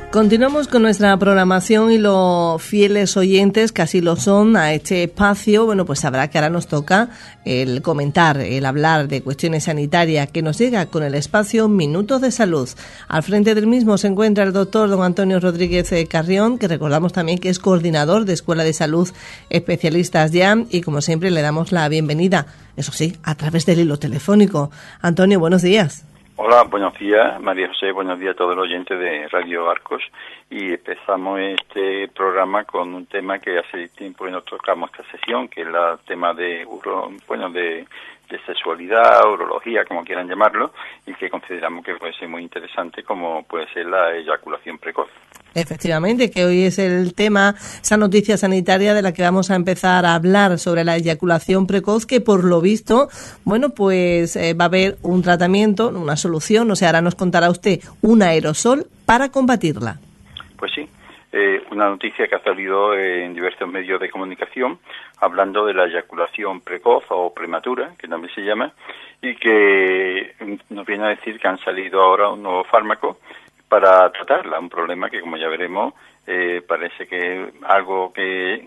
Continuamos con nuestra programación y los fieles oyentes, que así lo son, a este espacio. Bueno, pues sabrá que ahora nos toca el comentar, el hablar de cuestiones sanitarias, que nos llega con el espacio Minutos de Salud. Al frente del mismo se encuentra el doctor don Antonio Rodríguez Carrión, que recordamos también que es coordinador de Escuela de Salud Especialistas YAM, y como siempre le damos la bienvenida, eso sí, a través del hilo telefónico. Antonio, buenos días. Hola, buenos días, María José, buenos días a todos los oyentes de Radio Arcos, y empezamos este programa con un tema que hace tiempo que no tocamos esta sesión, que es el tema de sexualidad, urología, como quieran llamarlo, y que consideramos que puede ser muy interesante, como puede ser la eyaculación precoz. Efectivamente, que hoy es el tema, esa noticia sanitaria de la que vamos a empezar a hablar, sobre la eyaculación precoz, que por lo visto, bueno, pues va a haber un tratamiento, una solución, o sea, ahora nos contará usted un aerosol para combatirla. Pues sí, una noticia que ha salido en diversos medios de comunicación hablando de la eyaculación precoz o prematura, que también se llama, y que nos viene a decir que han salido ahora un nuevo fármaco para tratarla, un problema que, como ya veremos, parece que algo que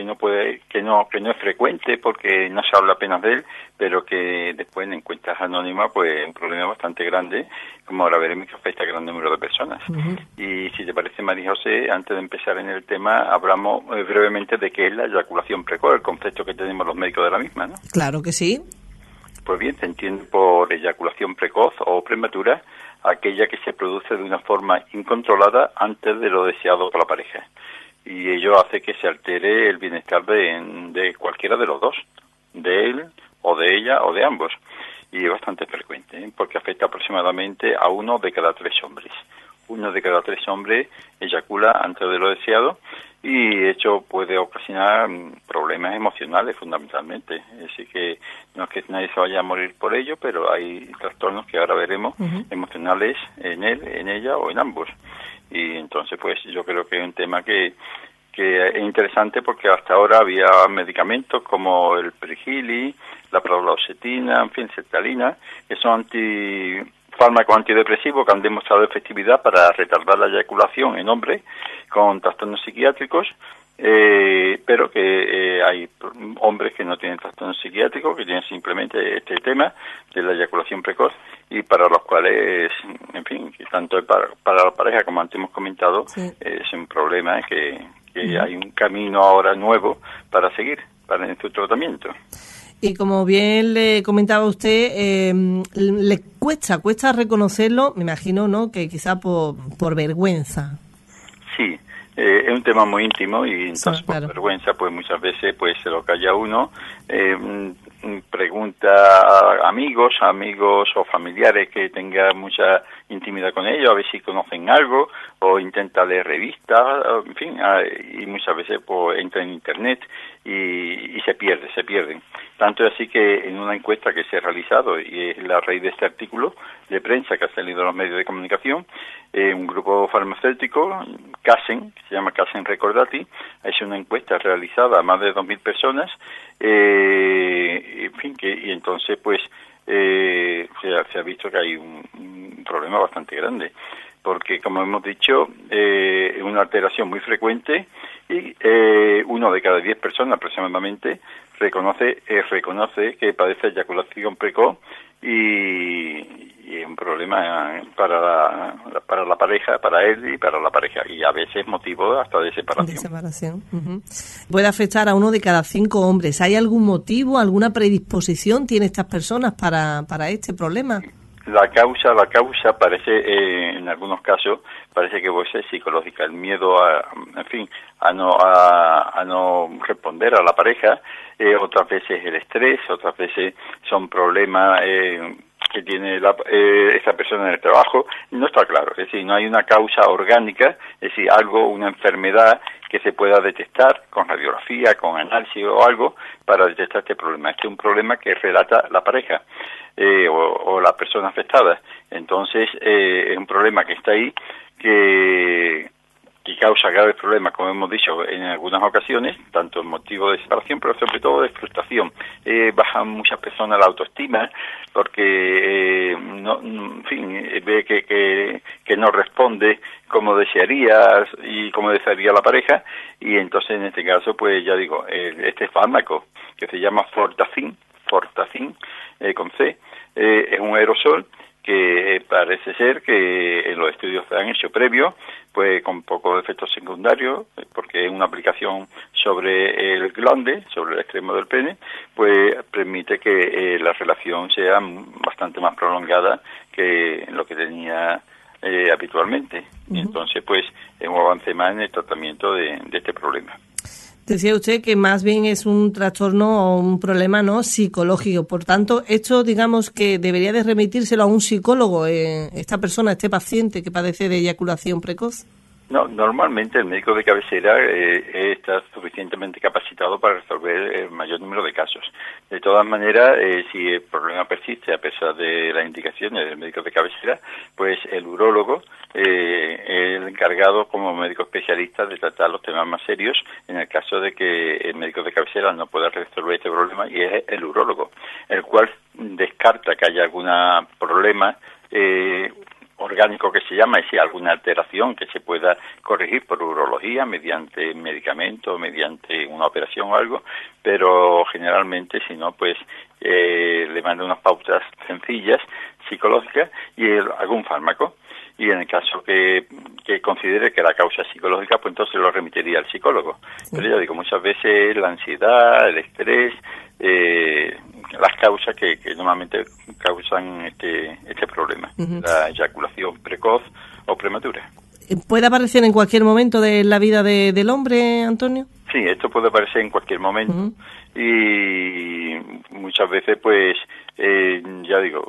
no es frecuente, porque no se habla apenas de él, pero que después en encuestas anónimas pues es un problema bastante grande, como ahora veremos, que afecta a gran número de personas. Uh-huh. Y si te parece, María José, antes de empezar en el tema, hablamos brevemente de qué es la eyaculación precoz, el concepto que tenemos los médicos de la misma, ¿no? Claro que sí. Pues bien, se entiende por eyaculación precoz o prematura aquella que se produce de una forma incontrolada antes de lo deseado por la pareja. Y ello hace que se altere el bienestar de cualquiera de los dos, de él o de ella o de ambos. Y es bastante frecuente, porque afecta aproximadamente a 1 de cada 3 hombres. 1 de cada 3 hombres eyacula antes de lo deseado, y hecho puede ocasionar problemas emocionales fundamentalmente. Así que no es que nadie se vaya a morir por ello, pero hay trastornos que ahora veremos, uh-huh, emocionales en él, en ella o en ambos. Y entonces pues yo creo que es un tema que es interesante, porque hasta ahora había medicamentos como el Perigili, la Paroxetina, en fin, sertralina, que son fármacos antidepresivos que han demostrado efectividad para retardar la eyaculación en hombres con trastornos psiquiátricos, pero que hay hombres que no tienen trastornos psiquiátricos, que tienen simplemente este tema de la eyaculación precoz, y para los cuales, en fin, que tanto para la pareja, como antes hemos comentado, sí, es un problema que hay un camino ahora nuevo para seguir en su tratamiento. Y como bien le comentaba usted, le cuesta reconocerlo, me imagino, ¿no?, que quizá por vergüenza. Sí, es un tema muy íntimo, y entonces sí, claro, por vergüenza pues muchas veces pues se lo calla uno, pregunta a amigos o familiares que tengan mucha intimidad con ellos, a ver si conocen algo, o intenta leer revistas, en fin, y muchas veces pues entra en internet y se pierden. Tanto es así que en una encuesta que se ha realizado, y es la raíz de este artículo de prensa que ha salido en los medios de comunicación, un grupo farmacéutico, Casen, que se llama Casen Recordati, ha hecho una encuesta realizada a más de 2.000 personas, en fin, y entonces pues se ha visto que hay un problema bastante grande, porque, como hemos dicho, es una alteración muy frecuente, y 1 de cada 10 personas aproximadamente reconoce que padece eyaculación precoz, y es un problema para la pareja, para él y para la pareja, y a veces motivo hasta de separación. Uh-huh. Puede afectar a 1 de cada 5 hombres. ¿Hay algún motivo, alguna predisposición tiene estas personas para este problema? La causa parece, en algunos casos, parece que puede ser psicológica, el miedo a no responder a la pareja, otras veces el estrés, otras veces son problemas que tiene esa persona en el trabajo. No está claro, es decir, no hay una causa orgánica, es decir, una enfermedad que se pueda detectar con radiografía, con análisis o algo, para detectar este problema. Este es un problema que relata la pareja o la persona afectada. Entonces, es un problema que está ahí, que que causa graves problemas, como hemos dicho en algunas ocasiones, tanto en motivo de separación, pero sobre todo de frustración. Bajan muchas personas la autoestima porque, en fin, ve que no responde como desearía y como desearía la pareja, y entonces en este caso, pues ya digo, este fármaco que se llama Fortazin, con C, es un aerosol que parece ser que en los estudios que han hecho previos, pues con pocos efectos secundarios, porque es una aplicación sobre el glande, sobre el extremo del pene, pues permite que la relación sea bastante más prolongada que lo que tenía habitualmente. Y entonces, pues, es un avance más en el tratamiento de este problema. Decía usted que más bien es un trastorno o un problema no psicológico. Por tanto, esto, digamos, que debería de remitírselo a un psicólogo, esta persona, este paciente que padece de eyaculación precoz. No, normalmente el médico de cabecera está suficientemente capacitado para resolver el mayor número de casos. De todas maneras, si el problema persiste a pesar de las indicaciones del médico de cabecera, pues el urólogo es el encargado como médico especialista de tratar los temas más serios en el caso de que el médico de cabecera no pueda resolver este problema, y es el urólogo, el cual descarta que haya algún problema orgánico que se llama, es decir, alguna alteración que se pueda corregir por urología mediante medicamento, mediante una operación o algo, pero generalmente si no, pues le manda unas pautas sencillas, psicológicas, y algún fármaco. Y en el caso que considere que la causa es psicológica, pues entonces lo remitiría al psicólogo. Sí. Pero ya digo, muchas veces la ansiedad, el estrés, las causas que normalmente causan este problema, la eyaculación precoz o prematura. ¿Puede aparecer en cualquier momento de la vida del hombre, Antonio? Sí, esto puede aparecer en cualquier momento y muchas veces, pues, ya digo,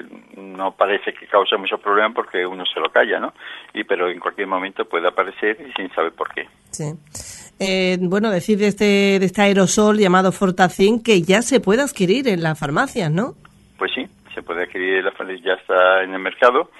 no parece que cause muchos problemas porque uno se lo calla, ¿no? Pero en cualquier momento puede aparecer y sin saber por qué. Sí. Bueno, decir de este aerosol llamado Fortazin que ya se puede adquirir en las farmacias, ¿no? Pues sí, se puede adquirir en las farmacias, ya está en el mercado,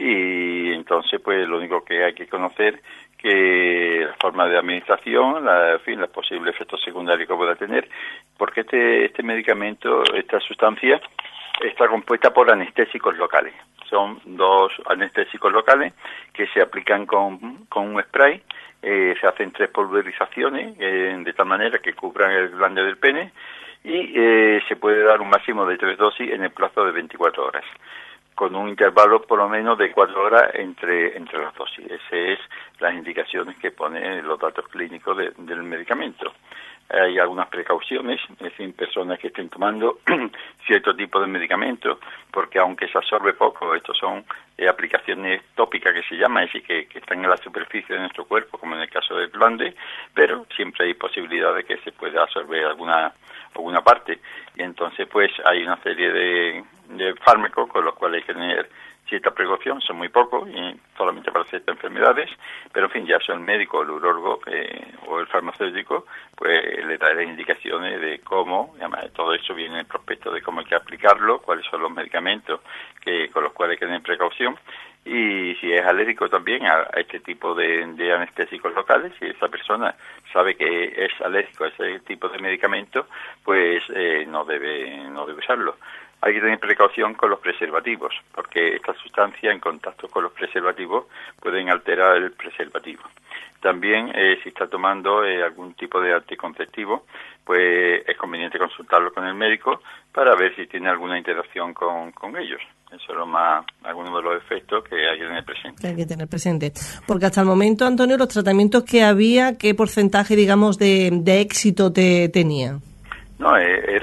y entonces pues lo único que hay que conocer que la forma de administración, los posibles efectos secundarios que pueda tener, porque este medicamento, esta sustancia, está compuesta por anestésicos locales. Son 2 anestésicos locales que se aplican con un spray. Se hacen 3 pulverizaciones de tal manera que cubran el glande del pene, y se puede dar un máximo de 3 dosis en el plazo de 24 horas, con un intervalo por lo menos de 4 horas entre las dosis. Esas es las indicaciones que ponen los datos clínicos del medicamento. Hay algunas precauciones, es decir, personas que estén tomando cierto tipo de medicamentos, porque aunque se absorbe poco, estos son aplicaciones tópicas que se llaman, es decir, que están en la superficie de nuestro cuerpo, como en el caso del glande, pero siempre hay posibilidad de que se pueda absorber alguna parte, y entonces pues hay una serie de fármacos con los cuales hay que tener cierta precaución. Son muy pocos y solamente para ciertas enfermedades, pero en fin, ya sea el médico, el urólogo o el farmacéutico, pues le dará indicaciones de cómo, además todo eso viene en el prospecto de cómo hay que aplicarlo, cuáles son los medicamentos con los cuales hay que tener precaución, y si es alérgico también a este tipo de anestésicos locales, si esa persona sabe que es alérgico a ese tipo de medicamento, pues no debe usarlo. Hay que tener precaución con los preservativos, porque estas sustancias en contacto con los preservativos pueden alterar el preservativo. También, si está tomando algún tipo de anticonceptivo, pues es conveniente consultarlo con el médico para ver si tiene alguna interacción con ellos. Eso es algunos de los efectos que hay que tener presente. Hay que tener presente. Porque hasta el momento, Antonio, los tratamientos que había, ¿qué porcentaje, digamos, de éxito tenía? No, es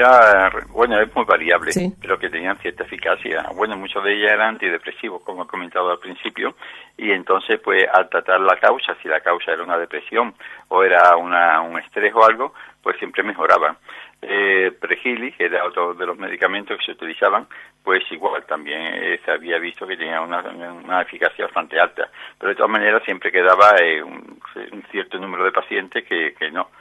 muy variable, sí, pero que tenían cierta eficacia. Bueno, muchos de ellas eran antidepresivos, como he comentado al principio, y entonces, pues, al tratar la causa, si la causa era una depresión o era un estrés o algo, pues siempre mejoraban. Pregili, que era otro de los medicamentos que se utilizaban, pues igual también se había visto que tenía una eficacia bastante alta, pero de todas maneras siempre quedaba un cierto número de pacientes que no.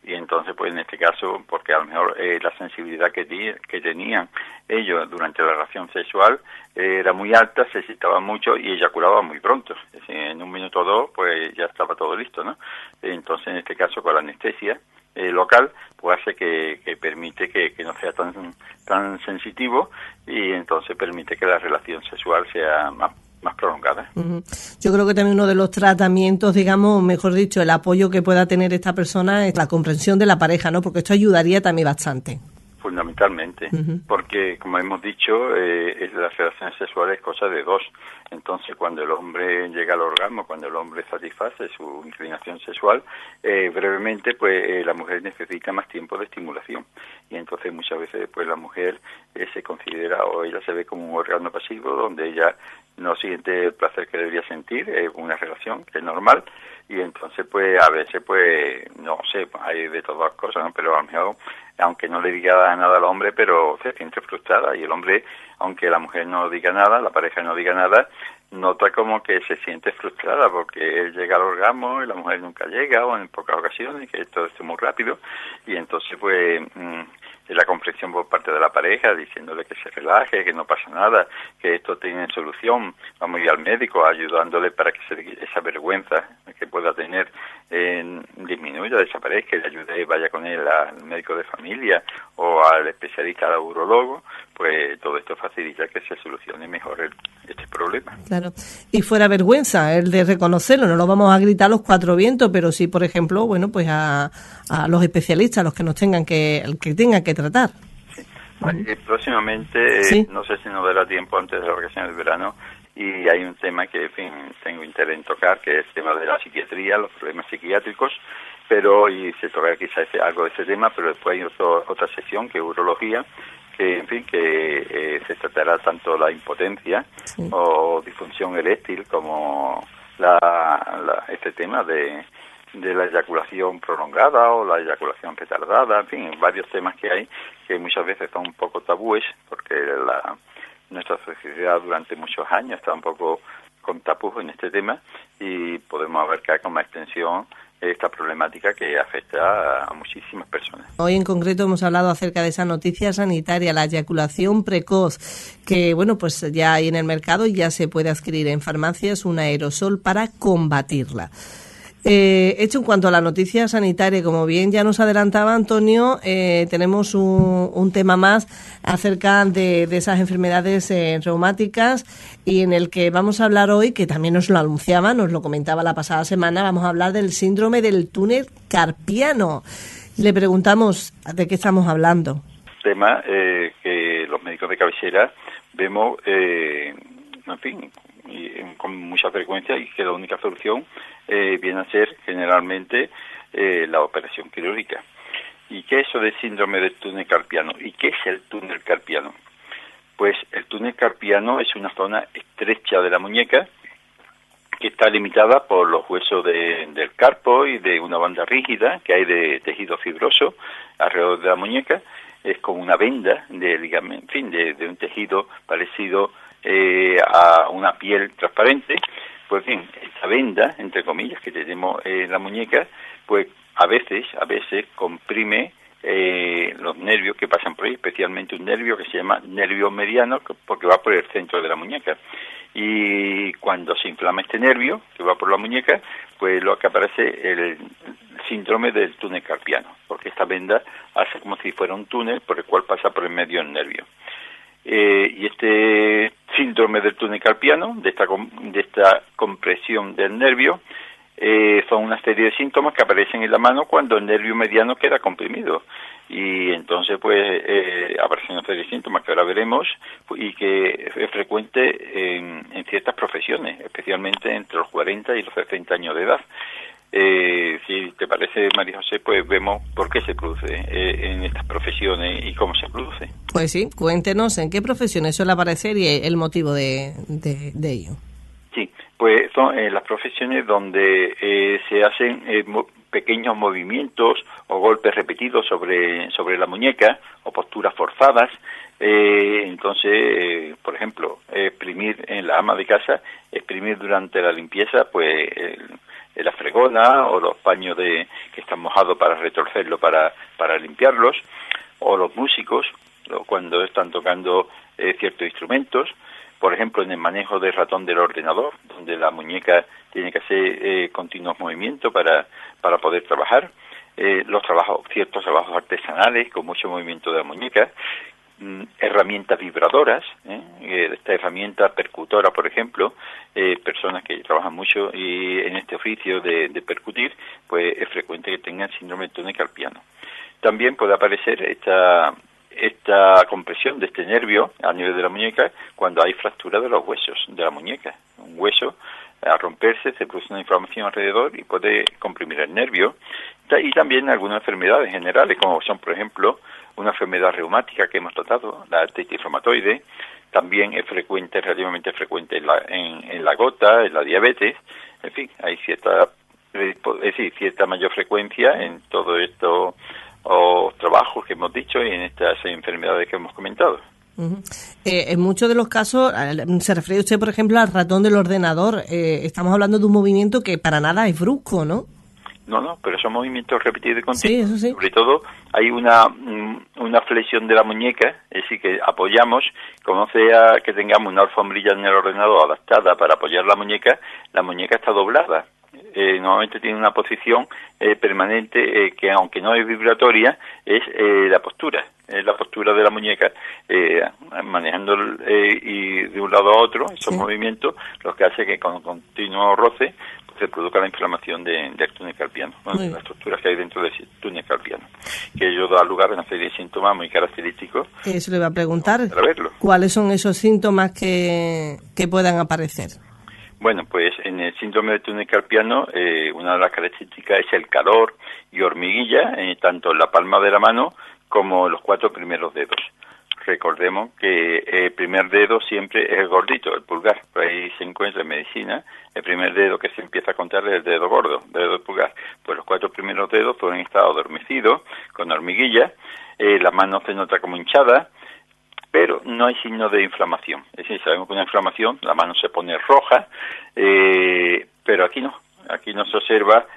Y entonces, pues en este caso, porque a lo mejor la sensibilidad que tenían ellos durante la relación sexual era muy alta, se excitaba mucho y eyaculaba muy pronto. Es decir, en 1 minuto o 2, pues ya estaba todo listo, ¿no? Entonces, en este caso, con la anestesia local, pues hace que permite que no sea tan sensitivo, y entonces permite que la relación sexual sea más prolongada. Uh-huh. Yo creo que también uno de los tratamientos, digamos, mejor dicho, el apoyo que pueda tener esta persona es la comprensión de la pareja, ¿no? Porque esto ayudaría también bastante. Fundamentalmente, porque como hemos dicho, las relaciones sexuales es cosa de dos. Entonces, cuando el hombre llega al orgasmo, cuando el hombre satisface su inclinación sexual, brevemente, pues la mujer necesita más tiempo de estimulación. Y entonces muchas veces pues la mujer se considera, o ella se ve como un orgasmo pasivo, donde ella no siente el placer que debería sentir, es una relación que es normal. Y entonces, pues, a veces, pues, no sé, hay de todas cosas, ¿no? Pero a lo mejor, aunque no le diga nada al hombre, pero se siente frustrada. Y el hombre, aunque la mujer no diga nada, la pareja no diga nada, nota como que se siente frustrada porque él llega al orgasmo y la mujer nunca llega, o en pocas ocasiones, que todo es muy rápido. Y entonces, pues, la comprensión por parte de la pareja, diciéndole que se relaje, que no pasa nada, que esto tiene solución, vamos a ir al médico, ayudándole para que esa vergüenza que pueda tener disminuya, desaparezca, que le ayude, vaya con él al médico de familia o al especialista, al urologo, pues todo esto facilita que se solucione mejor este problema. Claro, y fuera vergüenza el de reconocerlo, no lo vamos a gritar a los 4 vientos, pero sí, por ejemplo, bueno, pues a los especialistas, a los que nos tengan que tratar. Sí. Próximamente, ¿sí? No sé si nos dará tiempo antes de la vacaciones del verano, y hay un tema que, en fin, tengo interés en tocar, que es el tema de la psiquiatría, los problemas psiquiátricos, y se tocará quizás algo de ese tema, pero después hay otra sección que es urología, que, en fin, que se tratará tanto la impotencia o disfunción eréctil como este tema de la eyaculación prolongada o la eyaculación retardada, en fin, varios temas que hay que muchas veces son un poco tabúes, porque nuestra sociedad durante muchos años está un poco con tapujos en este tema, y podemos abarcar con más extensión esta problemática que afecta a muchísimas personas. Hoy en concreto hemos hablado acerca de esa noticia sanitaria, la eyaculación precoz, que bueno, pues ya hay en el mercado y ya se puede adquirir en farmacias un aerosol para combatirla. Hecho en cuanto a la noticia sanitaria, como bien ya nos adelantaba Antonio, tenemos un tema más acerca de esas enfermedades reumáticas, y en el que vamos a hablar hoy, que también nos lo anunciaba, nos lo comentaba la pasada semana, vamos a hablar del síndrome del túnel carpiano. Le preguntamos de qué estamos hablando. Tema que los médicos de cabecera vemos, en fin, con mucha frecuencia, y que la única solución viene a ser generalmente la operación quirúrgica. ¿Y qué es eso del síndrome del túnel carpiano? ¿Y qué es el túnel carpiano? Pues el túnel carpiano es una zona estrecha de la muñeca que está limitada por los huesos del carpo y de una banda rígida que hay de tejido fibroso alrededor de la muñeca. Es como una venda de ligamento, en fin, de un tejido parecido a una piel transparente. Pues bien, esta venda, entre comillas, que tenemos en la muñeca, pues a veces comprime los nervios que pasan por ahí, especialmente un nervio que se llama nervio mediano, porque va por el centro de la muñeca. Y cuando se inflama este nervio, que va por la muñeca, pues lo que aparece el síndrome del túnel carpiano, porque esta venda hace como si fuera un túnel por el cual pasa por el medio del nervio. Y este síndrome del túnel carpiano, de esta compresión del nervio, son una serie de síntomas que aparecen en la mano cuando el nervio mediano queda comprimido. Y entonces, pues, aparecen una serie de síntomas que ahora veremos, y que es frecuente en ciertas profesiones, especialmente entre los 40 y los 60 años de edad. Si te parece, María José, pues vemos por qué se produce en estas profesiones y cómo se produce. Pues sí, cuéntenos en qué profesiones suele aparecer y el motivo de ello. Sí, pues son las profesiones donde se hacen pequeños movimientos o golpes repetidos sobre la muñeca, o posturas forzadas. Entonces, por ejemplo, exprimir en la ama de casa, exprimir durante la limpieza, pues la fregona, o los paños que están mojados para retorcerlo, para limpiarlos, o los músicos, cuando están tocando ciertos instrumentos, por ejemplo, en el manejo del ratón del ordenador, donde la muñeca tiene que hacer continuos movimientos para poder trabajar, ciertos trabajos artesanales con mucho movimiento de la muñeca, herramientas vibradoras, esta herramienta percutora, por ejemplo, personas que trabajan mucho y en este oficio de percutir, pues es frecuente que tengan síndrome de túnel carpiano. También puede aparecer esta compresión de este nervio a nivel de la muñeca cuando hay fractura de los huesos de la muñeca. Un hueso, al romperse, se produce una inflamación alrededor y puede comprimir el nervio. Y también algunas enfermedades generales, como son, por ejemplo, una enfermedad reumática que hemos tratado, la artritis reumatoide. También es relativamente frecuente en la gota, en la diabetes. En fin, hay cierta mayor frecuencia en todo esto, o trabajos que hemos dicho, y en estas enfermedades que hemos comentado. Uh-huh. En muchos de los casos, se refiere usted, por ejemplo, al ratón del ordenador. Estamos hablando de un movimiento que para nada es brusco, ¿no? No, pero son movimientos repetidos y continuos. Sí, eso sí. Sobre todo hay una flexión de la muñeca, es decir, que apoyamos, como sea que tengamos una alfombrilla en el ordenador adaptada para apoyar la muñeca está doblada. Normalmente tiene una posición permanente que, aunque no es vibratoria, es la postura de la muñeca, manejando y de un lado a otro esos movimientos, lo que hace que con continuo roce pues, se produzca la inflamación del túnel carpiano, las estructuras que hay dentro del túnel carpiano, que ello da lugar a una serie de síntomas muy característicos. Eso le iba a preguntar, para verlo. ¿Cuáles son esos síntomas que puedan aparecer? Bueno, pues en el síndrome de túnel carpiano, una de las características es el calor y hormiguilla, tanto en la palma de la mano como en los 4 primeros dedos. Recordemos que el primer dedo siempre es el gordito, el pulgar. Por ahí se encuentra en medicina. El primer dedo que se empieza a contar es el dedo gordo, el dedo pulgar. Pues los 4 primeros dedos pueden estar adormecidos, con hormiguilla. La mano se nota como hinchada, pero no hay signo de inflamación. Es decir, sabemos que una inflamación, la mano se pone roja, pero aquí no se observa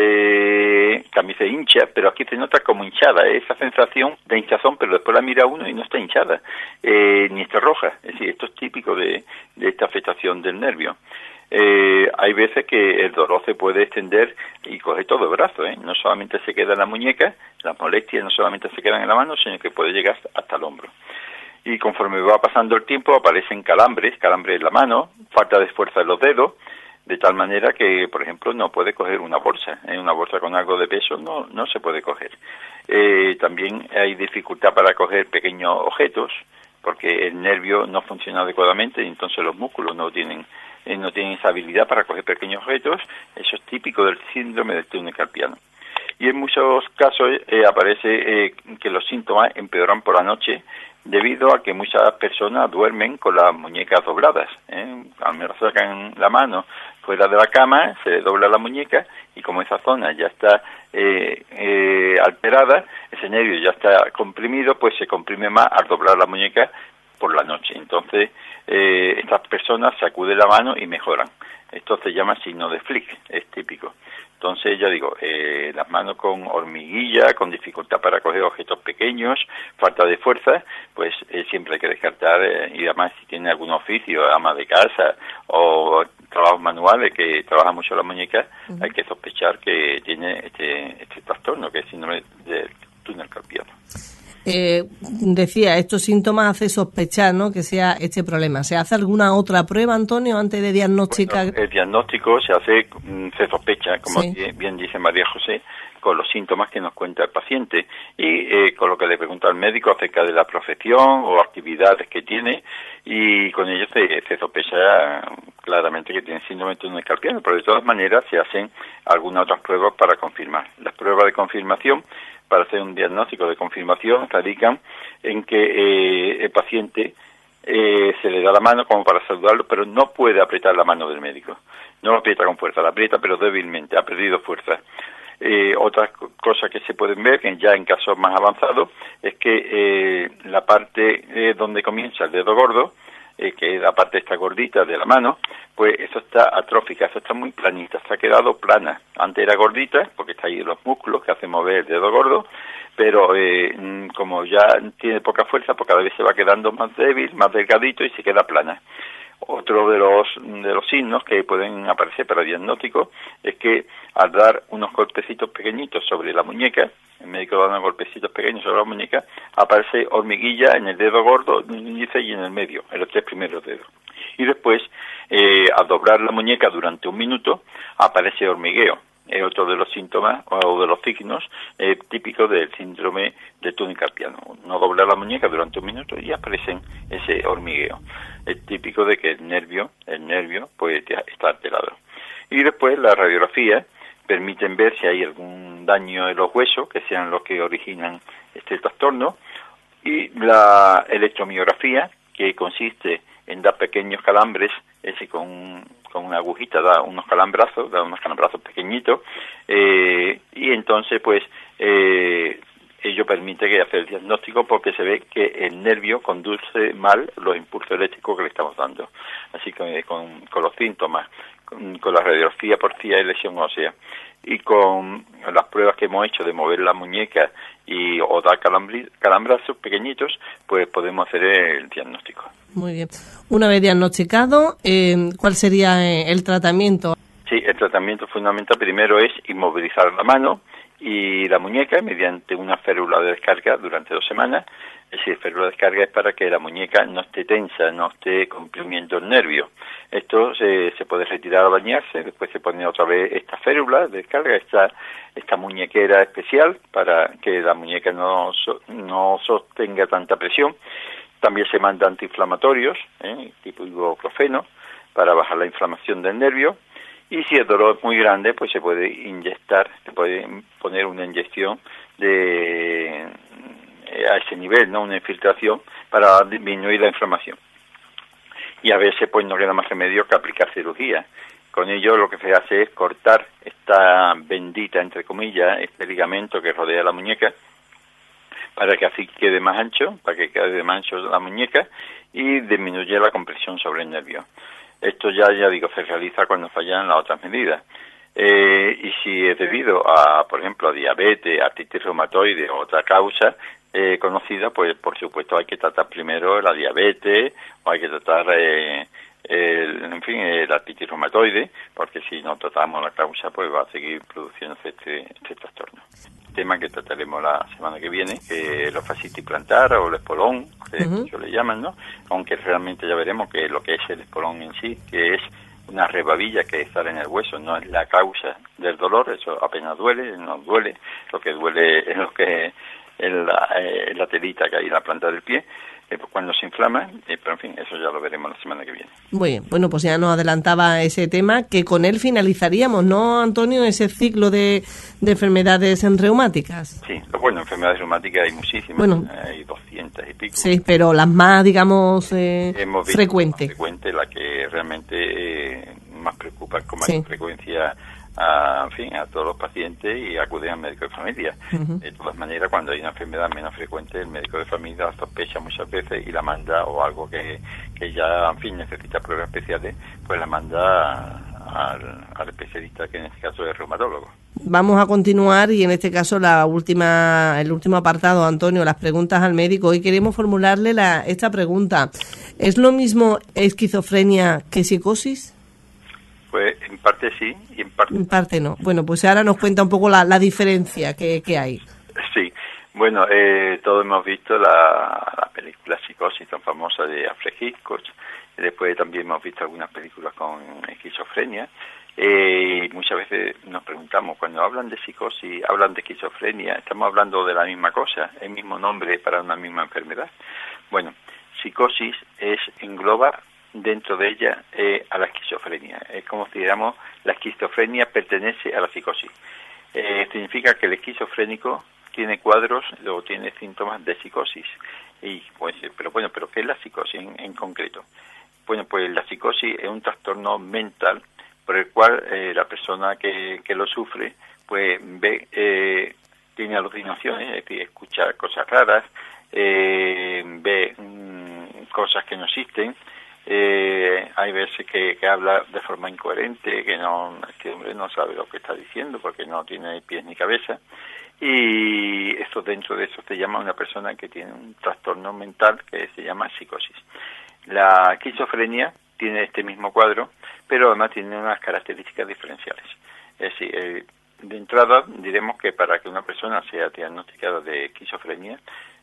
camisa hincha, pero aquí se nota como hinchada, esa sensación de hinchazón, pero después la mira uno y no está hinchada, ni está roja. Es decir, esto es típico de esta afectación del nervio. Hay veces que el dolor se puede extender y coge todo el brazo, no solamente se queda en la muñeca, las molestias no solamente se quedan en la mano, sino que puede llegar hasta el hombro. Y conforme va pasando el tiempo aparecen calambres en la mano, falta de fuerza en los dedos, de tal manera que, por ejemplo, no puede coger una bolsa con algo de peso, no se puede coger. También hay dificultad para coger pequeños objetos, porque el nervio no funciona adecuadamente y entonces los músculos no tienen esa habilidad para coger pequeños objetos. Eso es típico del síndrome del túnel carpiano. Y en muchos casos aparece que los síntomas empeoran por la noche, debido a que muchas personas duermen con las muñecas dobladas. Al menos sacan la mano fuera de la cama, se dobla la muñeca y como esa zona ya está alterada, ese nervio ya está comprimido, pues se comprime más al doblar la muñeca por la noche. Entonces, estas personas sacuden la mano y mejoran. Esto se llama signo de Flick, es típico. Entonces, ya digo, las manos con hormiguilla, con dificultad para coger objetos pequeños, falta de fuerza, pues siempre hay que descartar, y además si tiene algún oficio, ama de casa o trabajos manuales que trabaja mucho la muñeca, hay que sospechar que tiene este trastorno, que es síndrome del túnel carpiano. Decía, estos síntomas hace sospechar, ¿no?, que sea este problema. ¿Se hace alguna otra prueba, Antonio, antes de diagnosticar? Bueno, el diagnóstico se sospecha, como bien dice María José, con los síntomas que nos cuenta el paciente y con lo que le pregunta al médico acerca de la profesión o actividades que tiene, y con ello se sospecha claramente que tiene síndrome de túnel carpiano, pero de todas maneras se hacen algunas otras pruebas para confirmar. Las pruebas de confirmación, para hacer un diagnóstico de confirmación, radican en que el paciente se le da la mano como para saludarlo, pero no puede apretar la mano del médico. No la aprieta con fuerza, la aprieta pero débilmente, ha perdido fuerza. Otras cosas que se pueden ver, que ya en casos más avanzados, es que la parte donde comienza el dedo gordo, no se puede coger. Es decir, esto es típico del síndrome del túnel carpiano. Es decir, hay veces que el dolor se puede extender y coge todo el brazo. Y también hay dificultad para coger pequeños objetos, porque el nervio no funciona adecuadamente y entonces los músculos no tienen esa habilidad para coger pequeños objetos. que es la parte esta gordita de la mano, pues eso está atrófica, eso está muy planita, se ha quedado plana. Antes era gordita, porque está ahí los músculos que hacen mover el dedo gordo, pero como ya tiene poca fuerza, pues cada vez se va quedando más débil, más delgadito y se queda plana. Otro de los signos que pueden aparecer para diagnóstico es que al dar unos golpecitos pequeñitos sobre la muñeca, el médico da unos golpecitos pequeños sobre la muñeca, aparece hormiguilla en el dedo gordo, en el índice y en el medio, en los 3 primeros dedos. Y después, al doblar la muñeca durante 1 minuto, aparece hormigueo. Es otro de los síntomas o de los signos típicos del síndrome de túnel carpiano. No doblar la muñeca durante 1 minuto y aparecen ese hormigueo. Es típico de que el nervio pues está alterado. Y después la radiografía permiten ver si hay algún daño en los huesos, que sean los que originan este trastorno, y la electromiografía, que consiste en dar pequeños calambres, ese con una agujita da unos calambrazos pequeñitos, y entonces pues ello permite que hacer el diagnóstico, porque se ve que el nervio conduce mal los impulsos eléctricos que le estamos dando. Así que con los síntomas, con la radiografía por CIA y lesión ósea, y con las pruebas que hemos hecho de mover la muñeca o dar calambrazos pequeñitos, pues podemos hacer el diagnóstico. Muy bien. Una vez diagnosticado, ¿cuál sería el tratamiento? Sí, el tratamiento fundamental primero es inmovilizar la mano y la muñeca mediante una férula de descarga durante 2 semanas. Es decir, férula de descarga es para que la muñeca no esté tensa, no esté comprimiendo el nervio. Esto se puede retirar al bañarse, después se pone otra vez esta férula de descarga, esta muñequera especial para que la muñeca no sostenga tanta presión. También se manda antiinflamatorios, tipo ibuprofeno, para bajar la inflamación del nervio. Y si el dolor es muy grande, pues se puede poner una inyección a ese nivel, ¿no? Una infiltración para disminuir la inflamación. Y a veces pues no queda más remedio que aplicar cirugía. Con ello lo que se hace es cortar esta bendita, entre comillas, este ligamento que rodea la muñeca, para que así quede más ancho, para que quede más ancho la muñeca y disminuye la compresión sobre el nervio. Esto ya digo, se realiza cuando fallan las otras medidas. Y si es debido a, por ejemplo, a diabetes, artritis reumatoide o otra causa conocida, pues por supuesto hay que tratar primero la diabetes o hay que tratar la artritis reumatoide, porque si no tratamos la causa, pues va a seguir produciéndose este trastorno. Tema que trataremos la semana que viene, que es la fascitis plantar o el espolón, que ellos le llaman, ¿no? Aunque realmente ya veremos que lo que es el espolón en sí, que es una rebabilla que sale en el hueso, no es la causa del dolor, eso apenas duele, no duele, lo que duele es lo que es la telita que hay en la planta del pie, cuando se inflama, pero en fin, eso ya lo veremos la semana que viene. Muy bien, bueno, pues ya nos adelantaba ese tema, que con él finalizaríamos, ¿no, Antonio? Ese ciclo de enfermedades reumáticas. Sí, bueno, enfermedades reumáticas hay muchísimas, bueno, hay 200 y pico. Sí, pero las más, digamos, frecuentes. Frecuente, la que realmente más preocupa con mayor frecuencia a todos los pacientes y acuden al médico de familia. De todas maneras, cuando hay una enfermedad menos frecuente, el médico de familia la sospecha muchas veces y la manda, o algo que ya, necesita pruebas especiales, pues la manda al especialista, que en este caso es el reumatólogo. Vamos a continuar y en este caso el último apartado, Antonio, las preguntas al médico. Hoy queremos formularle esta pregunta. ¿Es lo mismo esquizofrenia que psicosis? Pues en parte sí y en parte no. Bueno, pues ahora nos cuenta un poco la diferencia que hay. Sí, bueno, todos hemos visto la película Psicosis tan famosa de Alfred Hitchcock, y después también hemos visto algunas películas con esquizofrenia, y muchas veces nos preguntamos, cuando hablan de psicosis, hablan de esquizofrenia, ¿estamos hablando de la misma cosa, el mismo nombre para una misma enfermedad? Bueno, psicosis engloba dentro de ella a la esquizofrenia. Es como si digamos la esquizofrenia pertenece a la psicosis. Significa que el esquizofrénico tiene cuadros o tiene síntomas de psicosis. Y pues, pero ¿qué es la psicosis en concreto? Bueno, pues la psicosis es un trastorno mental por el cual la persona que lo sufre pues tiene alucinaciones, es decir, escucha cosas raras, ve cosas que no existen, Hay veces que habla de forma incoherente, que este hombre no sabe lo que está diciendo porque no tiene pies ni cabeza. Y esto, dentro de eso se llama una persona que tiene un trastorno mental que se llama psicosis. La esquizofrenia tiene este mismo cuadro, pero además tiene unas características diferenciales. Es decir, de entrada diremos que para que una persona sea diagnosticada de esquizofrenia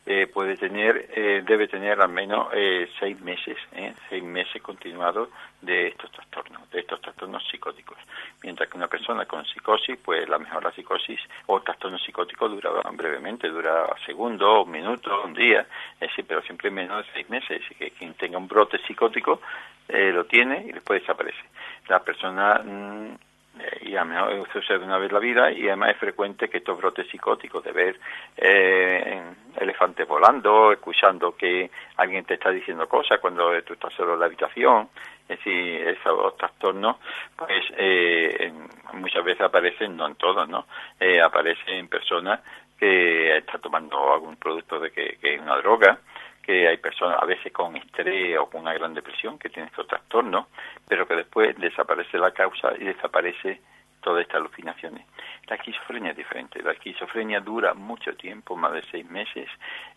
debe tener al menos 6 meses continuados de estos trastornos psicóticos. Mientras que una persona con psicosis, pues la psicosis o trastorno psicótico dura brevemente, dura segundos, minutos, un día, pero siempre menos de 6 meses. Así que quien tenga un brote psicótico lo tiene y después desaparece. La persona y a menos sucede una vez en la vida, y además es frecuente que estos brotes psicóticos de ver elefantes volando, escuchando que alguien te está diciendo cosas cuando tú estás solo en la habitación, es decir, esos trastornos pues muchas veces aparecen, no en todos, ¿no? Aparecen en personas que están tomando algún producto que es una droga, que hay personas a veces con estrés o con una gran depresión que tienen estos trastornos, pero que después desaparece la causa y desaparece todas estas alucinaciones. La esquizofrenia es diferente. La esquizofrenia dura mucho tiempo, más de 6 meses,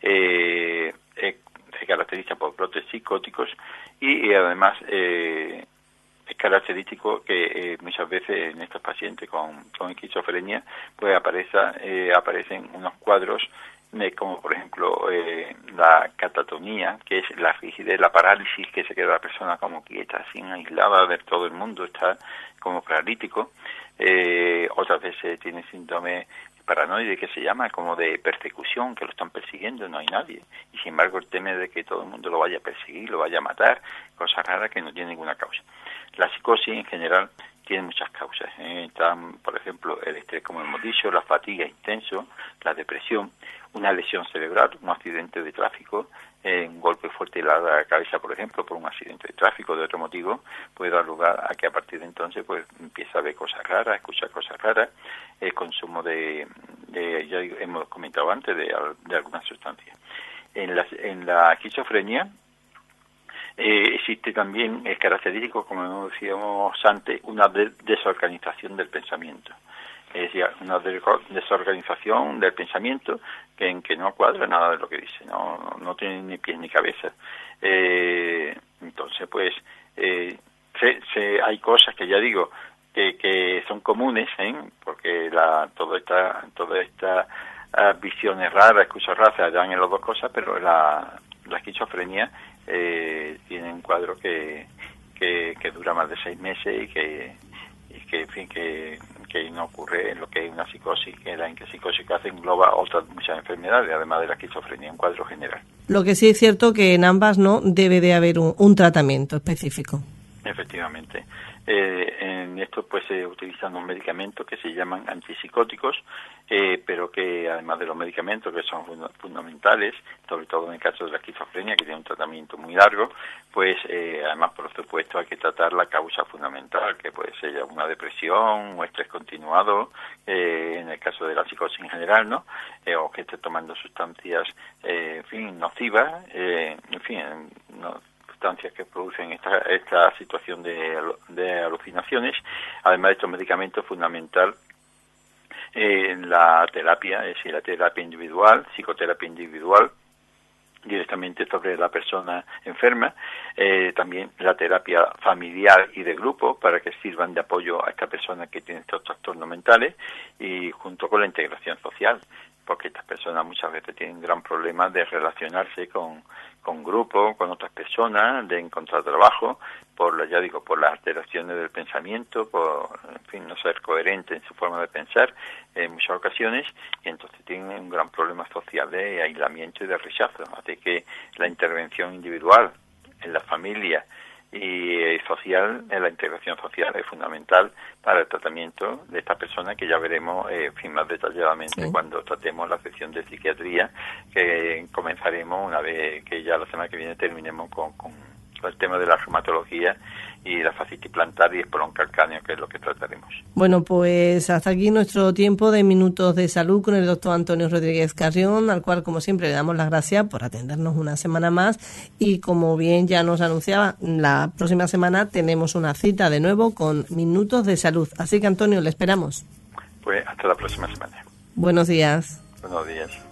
se caracteriza por brotes psicóticos y además es característico que muchas veces en estos pacientes con esquizofrenia pues aparecen unos cuadros como por ejemplo la catatonía, que es la rigidez, la parálisis, que se queda la persona como quieta, así aislada de todo el mundo, está como paralítico. Otras veces tiene síndrome paranoide, que se llama como de persecución, que lo están persiguiendo, no hay nadie, y sin embargo el teme de que todo el mundo lo vaya a perseguir, lo vaya a matar, cosas raras que no tienen ninguna causa. La psicosis en general tiene muchas causas. Están, por ejemplo, el estrés, como hemos dicho, la fatiga intenso, la depresión, una lesión cerebral, un accidente de tráfico, un golpe fuerte en la cabeza, por ejemplo, por un accidente de tráfico de otro motivo, puede dar lugar a que a partir de entonces pues empieza a ver cosas raras, escuchar cosas raras, el consumo ya hemos comentado antes, de algunas sustancias. En la esquizofrenia existe también, es característico, como decíamos antes, una desorganización del pensamiento. Es decir, una desorganización del pensamiento en que no cuadra nada de lo que dice, no tiene ni pies ni cabeza. Entonces, pues, hay cosas que ya digo que son comunes, porque todas estas visiones raras, escuchas raras, se dan en las dos cosas, pero la esquizofrenia tiene un cuadro que dura más de 6 meses y que en fin, que no ocurre en lo que es una psicosis, que la psicosis que engloba otras muchas enfermedades, además de la esquizofrenia, un cuadro general. Lo que sí es cierto que en ambas no debe de haber un tratamiento específico. Efectivamente. En esto pues se utilizan unos medicamentos que se llaman antipsicóticos, pero que además de los medicamentos que son fundamentales, sobre todo en el caso de la esquizofrenia, que tiene un tratamiento muy largo, pues además por supuesto hay que tratar la causa fundamental, que puede ser una depresión, un estrés continuado, en el caso de la psicosis en general, ¿no? O que esté tomando sustancias, nocivas, sustancias que producen esta situación de alucinaciones. Además de estos medicamentos, fundamental la terapia, es decir, la terapia individual, psicoterapia individual, directamente sobre la persona enferma, también la terapia familiar y de grupo para que sirvan de apoyo a esta persona que tiene estos trastornos mentales, y junto con la integración social, porque estas personas muchas veces tienen un gran problema de relacionarse con grupos, con otras personas, de encontrar trabajo, por las alteraciones del pensamiento, por, no ser coherente en su forma de pensar en muchas ocasiones, y entonces tienen un gran problema social de aislamiento y de rechazo. Así que la intervención individual en la familia y social, en la integración social, es fundamental para el tratamiento de esta persona, que ya veremos más detalladamente cuando tratemos la sección de psiquiatría, que comenzaremos una vez que ya la semana que viene terminemos con el tema de la reumatología y la fascitis plantar y espolón calcáneo, que es lo que trataremos. Bueno, pues hasta aquí nuestro tiempo de Minutos de Salud con el doctor Antonio Rodríguez Carrión, al cual, como siempre, le damos las gracias por atendernos una semana más. Y como bien ya nos anunciaba, la próxima semana tenemos una cita de nuevo con Minutos de Salud. Así que, Antonio, le esperamos. Pues hasta la próxima semana. Buenos días. Buenos días.